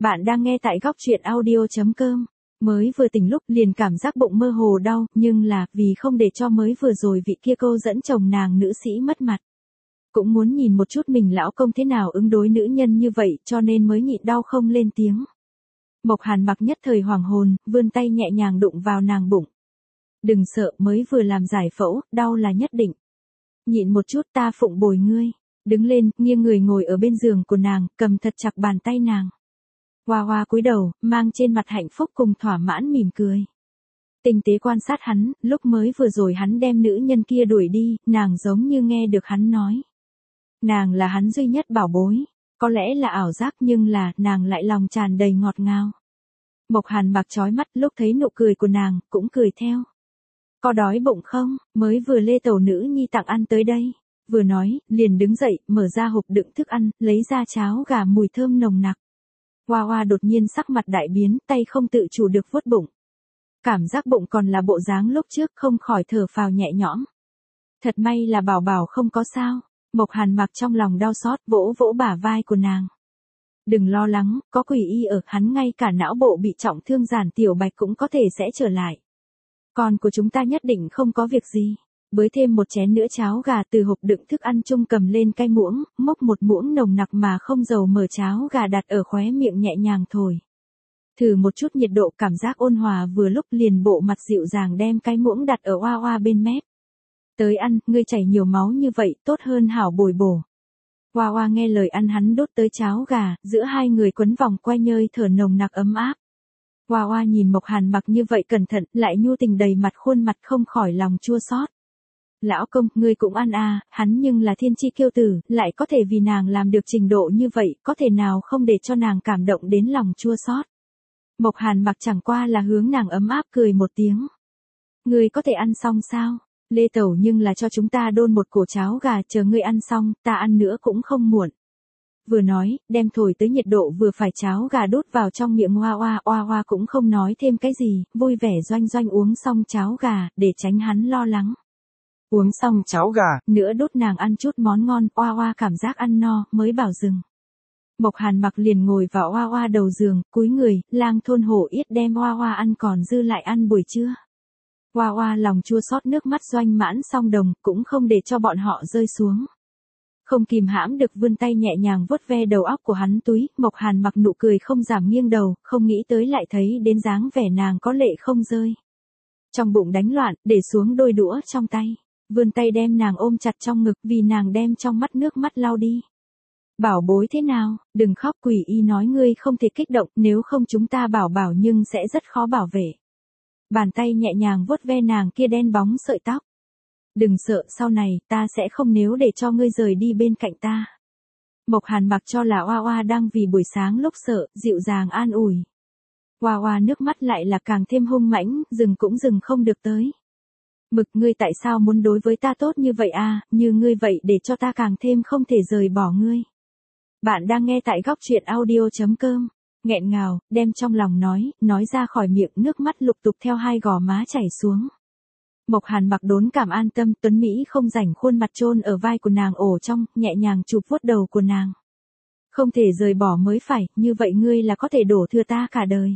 Speaker 1: Bạn đang nghe tại góc truyện audio.com. Mới vừa tỉnh lúc liền cảm giác bụng mơ hồ đau, nhưng là vì không để cho mới vừa rồi vị kia cô dẫn chồng nàng nữ sĩ mất mặt. Cũng muốn nhìn một chút mình lão công thế nào ứng đối nữ nhân như vậy cho nên mới nhịn đau không lên tiếng. Mộc Hàn Mặc nhất thời hoàng hồn, vươn tay nhẹ nhàng đụng vào nàng bụng. Đừng sợ, mới vừa làm giải phẫu, đau là nhất định. Nhịn một chút, ta phụng bồi ngươi. Đứng lên, nghiêng người ngồi ở bên giường của nàng, cầm thật chặt bàn tay nàng. Hoa Hoa cúi đầu, mang trên mặt hạnh phúc cùng thỏa mãn mỉm cười. Tinh tế quan sát hắn, lúc mới vừa rồi hắn đem nữ nhân kia đuổi đi, nàng giống như nghe được hắn nói. Nàng là hắn duy nhất bảo bối. Có lẽ là ảo giác nhưng là, nàng lại lòng tràn đầy ngọt ngào. Mộc Hàn Mặc chói mắt lúc thấy nụ cười của nàng, cũng cười theo. Có đói bụng không, mới vừa lê tẩu nữ nhi tặng ăn tới đây. Vừa nói, liền đứng dậy, mở ra hộp đựng thức ăn, lấy ra cháo gà mùi thơm nồng nặc. Hoa Hoa đột nhiên sắc mặt đại biến, tay không tự chủ được vuốt bụng. Cảm giác bụng còn là bộ dáng lúc trước, không khỏi thở phào nhẹ nhõm. Thật may là bảo bảo không có sao. Mộc Hàn Mặc trong lòng đau xót, vỗ vỗ bả vai của nàng. Đừng lo lắng, có quỷ y ở, hắn ngay cả não bộ bị trọng thương Giản Tiểu Bạch cũng có thể sẽ trở lại. Con của chúng ta nhất định không có việc gì. Bới thêm một chén nữa cháo gà từ hộp đựng thức ăn chung cầm lên cái muỗng, múc một muỗng nồng nặc mà không dầu mỡ cháo gà đặt ở khóe miệng nhẹ nhàng thổi. Thử một chút nhiệt độ, cảm giác ôn hòa vừa lúc, liền bộ mặt dịu dàng đem cái muỗng đặt ở Hoa Hoa bên mép. Tới ăn, ngươi chảy nhiều máu như vậy, tốt hơn hảo bồi bổ. Hoa Hoa nghe lời ăn hắn đốt tới cháo gà, giữa hai người quấn vòng quay nhơi thở nồng nặc ấm áp. Hoa Hoa nhìn Mộc Hàn Mặc như vậy cẩn thận, lại nhu tình đầy mặt khuôn mặt không khỏi lòng chua xót. Lão công, ngươi cũng ăn à, hắn nhưng là thiên chi kiêu tử, lại có thể vì nàng làm được trình độ như vậy, có thể nào không để cho nàng cảm động đến lòng chua xót. Mộc Hàn Mặc chẳng qua là hướng nàng ấm áp cười một tiếng. Ngươi có thể ăn xong sao? Lê tẩu nhưng là cho chúng ta đôn một cổ cháo gà, chờ ngươi ăn xong, ta ăn nữa cũng không muộn. Vừa nói, đem thổi tới nhiệt độ vừa phải cháo gà đút vào trong miệng Hoa Hoa, Hoa Hoa cũng không nói thêm cái gì, vui vẻ doanh doanh uống xong cháo gà, để tránh hắn lo lắng. Uống xong cháo gà, nữa đút nàng ăn chút món ngon, Hoa Hoa cảm giác ăn no, mới bảo dừng. Mộc Hàn Mặc liền ngồi vào Hoa Hoa đầu giường, cúi người, lang thôn hổ yết đem Hoa Hoa ăn còn dư lại ăn buổi trưa. Hoa Hoa lòng chua xót nước mắt doanh mãn song đồng, cũng không để cho bọn họ rơi xuống. Không kìm hãm được vươn tay nhẹ nhàng vuốt ve đầu óc của hắn túi, Mộc Hàn Mặc nụ cười không giảm nghiêng đầu, không nghĩ tới lại thấy đến dáng vẻ nàng có lệ không rơi. Trong bụng đánh loạn, để xuống đôi đũa trong tay, vươn tay đem nàng ôm chặt trong ngực vì nàng đem trong mắt nước mắt lau đi. Bảo bối thế nào, đừng khóc, quỷ y nói ngươi không thể kích động, nếu không chúng ta bảo bảo nhưng sẽ rất khó bảo vệ. Bàn tay nhẹ nhàng vuốt ve nàng kia đen bóng sợi tóc. Đừng sợ, sau này, ta sẽ không nếu để cho ngươi rời đi bên cạnh ta. Mộc Hàn Mặc cho là Hoa Hoa đang vì buổi sáng lúc sợ, dịu dàng an ủi. Hoa Hoa nước mắt lại là càng thêm hung mãnh, dừng cũng dừng không được tới. Mực, ngươi tại sao muốn đối với ta tốt như vậy à, như ngươi vậy để cho ta càng thêm không thể rời bỏ ngươi. Bạn đang nghe tại góc truyện audio.com. Nghẹn ngào, đem trong lòng nói, nói ra khỏi miệng, nước mắt lục tục theo hai gò má chảy xuống. Mộc Hàn Mặc đốn cảm an tâm, tuấn Mỹ không rảnh khuôn mặt chôn ở vai của nàng ổ trong, nhẹ nhàng chụp vuốt đầu của nàng. Không thể rời bỏ mới phải, như vậy ngươi là có thể đổ thừa ta cả đời.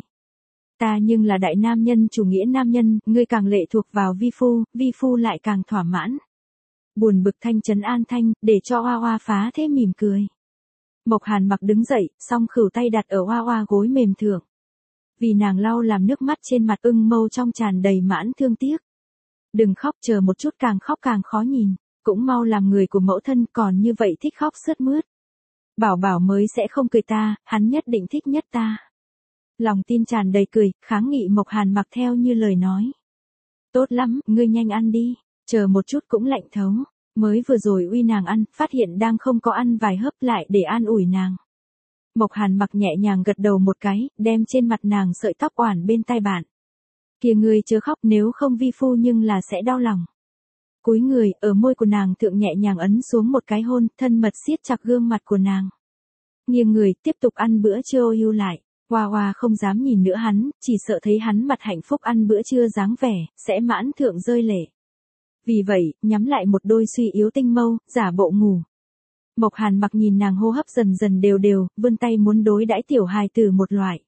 Speaker 1: Ta nhưng là đại nam nhân chủ nghĩa nam nhân, ngươi càng lệ thuộc vào vi phu, vi phu lại càng thỏa mãn. Buồn bực thanh trấn an thanh, để cho Hoa Hoa phá thế mỉm cười. Mộc Hàn Mặc đứng dậy, song khửu tay đặt ở Hoa Hoa gối mềm thượng. Vì nàng lau làm nước mắt trên mặt ưng mâu trong tràn đầy mãn thương tiếc. Đừng khóc, chờ một chút, càng khóc càng khó nhìn, cũng mau làm người của mẫu thân, còn như vậy thích khóc sướt mướt. Bảo bảo mới sẽ không cười ta, hắn nhất định thích nhất ta. Lòng tin tràn đầy cười, kháng nghị Mộc Hàn Mặc theo như lời nói. Tốt lắm, ngươi nhanh ăn đi, chờ một chút cũng lạnh thấu. Mới vừa rồi uy nàng ăn, phát hiện đang không có ăn vài hớp lại để an ủi nàng. Mộc Hàn Mặc nhẹ nhàng gật đầu một cái, đem trên mặt nàng sợi tóc oản bên tai bạn. Kìa ngươi chớ khóc, nếu không vi phu nhưng là sẽ đau lòng. Cúi người, ở môi của nàng thượng nhẹ nhàng ấn xuống một cái hôn, thân mật siết chặt gương mặt của nàng. Nghiêng người, tiếp tục ăn bữa trưa ưu lại. Hoa Hoa không dám nhìn nữa hắn, chỉ sợ thấy hắn mặt hạnh phúc ăn bữa trưa dáng vẻ, sẽ mãn thượng rơi lệ. Vì vậy, nhắm lại một đôi suy yếu tinh mâu, giả bộ ngủ. Mộc Hàn Mặc nhìn nàng hô hấp dần dần đều đều, vươn tay muốn đối đãi tiểu hài tử một loại.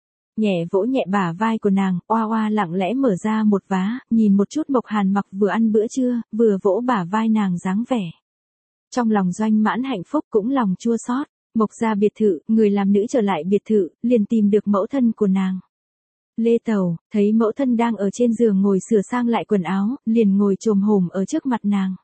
Speaker 1: Nhẹ vỗ nhẹ bả vai của nàng, oa oa lặng lẽ mở ra một vá, nhìn một chút Mộc Hàn Mặc vừa ăn bữa trưa, vừa vỗ bả vai nàng dáng vẻ. Trong lòng doanh mãn hạnh phúc cũng lòng chua xót. Mộc gia biệt thự, người làm nữ trở lại biệt thự, liền tìm được mẫu thân của nàng. Lê Tẩu, thấy mẫu thân đang ở trên giường ngồi sửa sang lại quần áo, liền ngồi chồm hổm ở trước mặt nàng.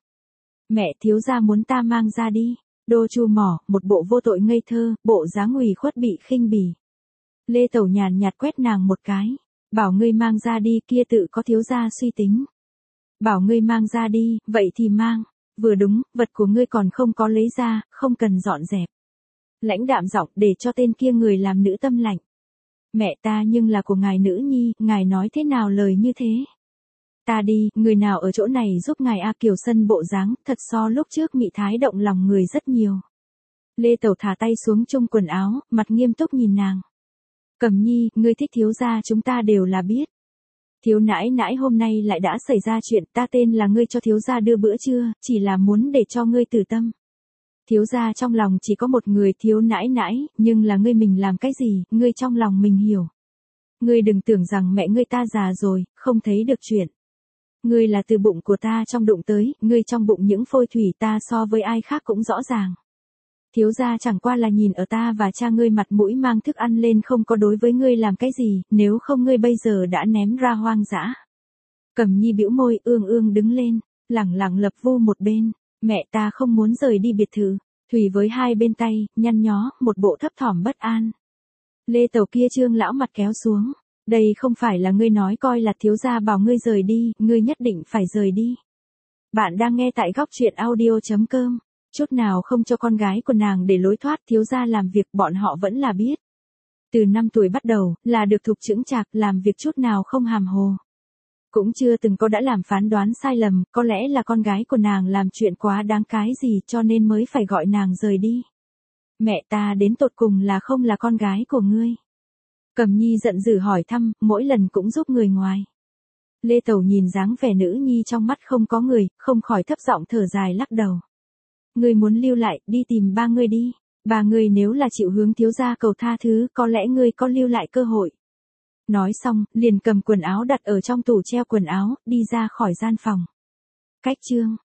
Speaker 1: Mẹ thiếu gia muốn ta mang ra đi. Đô Chu mỏ, một bộ vô tội ngây thơ, bộ dáng ủy khuất bị khinh bỉ. Lê Tẩu nhàn nhạt quét nàng một cái. Bảo ngươi mang ra đi, kia tự có thiếu gia suy tính. Bảo ngươi mang ra đi, vậy thì mang. Vừa đúng, vật của ngươi còn không có lấy ra, không cần dọn dẹp. Lãnh đạm giọng để cho tên kia người làm nữ tâm lạnh. Mẹ ta nhưng là của ngài nữ nhi, ngài nói thế nào lời như thế? Ta đi, người nào ở chỗ này giúp ngài A Kiều Sân bộ dáng, thật so lúc trước mị thái động lòng người rất nhiều. Lê Tẩu thả tay xuống chung quần áo, mặt nghiêm túc nhìn nàng. Cẩm Nhi, ngươi thích thiếu gia chúng ta đều là biết. Thiếu nãi nãi hôm nay lại đã xảy ra chuyện, ta tên là ngươi cho thiếu gia đưa bữa trưa, chỉ là muốn để cho ngươi tử tâm. Thiếu gia trong lòng chỉ có một người thiếu nãi nãi, nhưng là ngươi mình làm cái gì, ngươi trong lòng mình hiểu. Ngươi đừng tưởng rằng mẹ ngươi ta già rồi, không thấy được chuyện. Ngươi là từ bụng của ta trong đụng tới, ngươi trong bụng những phôi thủy ta so với ai khác cũng rõ ràng. Thiếu gia chẳng qua là nhìn ở ta và cha ngươi mặt mũi mang thức ăn lên không có đối với ngươi làm cái gì, nếu không ngươi bây giờ đã ném ra hoang dã. Cẩm Nhi bĩu môi ương ương đứng lên, lẳng lặng lập vu một bên. Mẹ ta không muốn rời đi biệt thự. Thủy với hai bên tay, nhăn nhó, một bộ thấp thỏm bất an. Lê Tẩu kia trương lão mặt kéo xuống. Đây không phải là ngươi nói coi là thiếu gia bảo ngươi rời đi, ngươi nhất định phải rời đi. Bạn đang nghe tại góc truyện audio chấm com. Chút nào không cho con gái của nàng để lối thoát, thiếu gia làm việc bọn họ vẫn là biết. Từ năm tuổi bắt đầu, là được thục chững chạc, làm việc chút nào không hàm hồ. Cũng chưa từng có đã làm phán đoán sai lầm, có lẽ là con gái của nàng làm chuyện quá đáng cái gì cho nên mới phải gọi nàng rời đi. Mẹ ta đến tột cùng là không là con gái của ngươi. Cẩm Nhi giận dữ hỏi thăm, mỗi lần cũng giúp người ngoài. Lê Tẩu nhìn dáng vẻ nữ nhi trong mắt không có người, không khỏi thấp giọng thở dài lắc đầu. Ngươi muốn lưu lại, đi tìm ba ngươi đi. Ba ngươi nếu là chịu hướng thiếu gia cầu tha thứ, có lẽ ngươi có lưu lại cơ hội. Nói xong, liền cầm quần áo đặt ở trong tủ treo quần áo, đi ra khỏi gian phòng. Cách chương